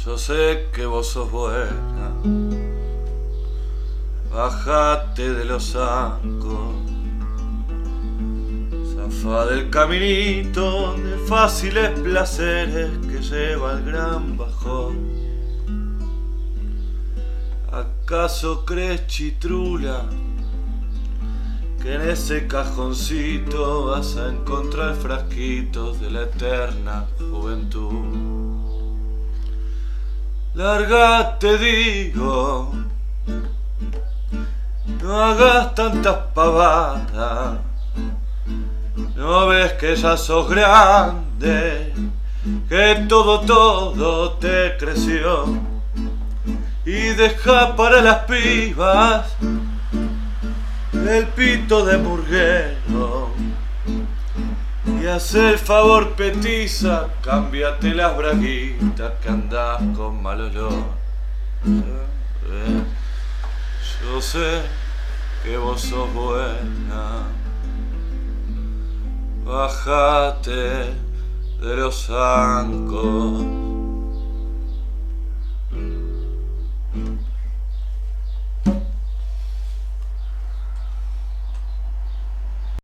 Yo sé que vos sos buena, bajate de los zancos, zafá del caminito de fáciles placeres que lleva el gran bajón. ¿Acaso crees, chitrula, que en ese cajoncito vas a encontrar frasquitos de la eterna juventud? Lárgate, digo, no hagas tantas pavadas, no ves que ya sos grande, que todo te creció, y deja para las pibas el pito de murguero. Y haz el favor, petiza, cámbiate las braguitas que andás con mal olor. Yo sé que vos sos buena, bajate de los zancos.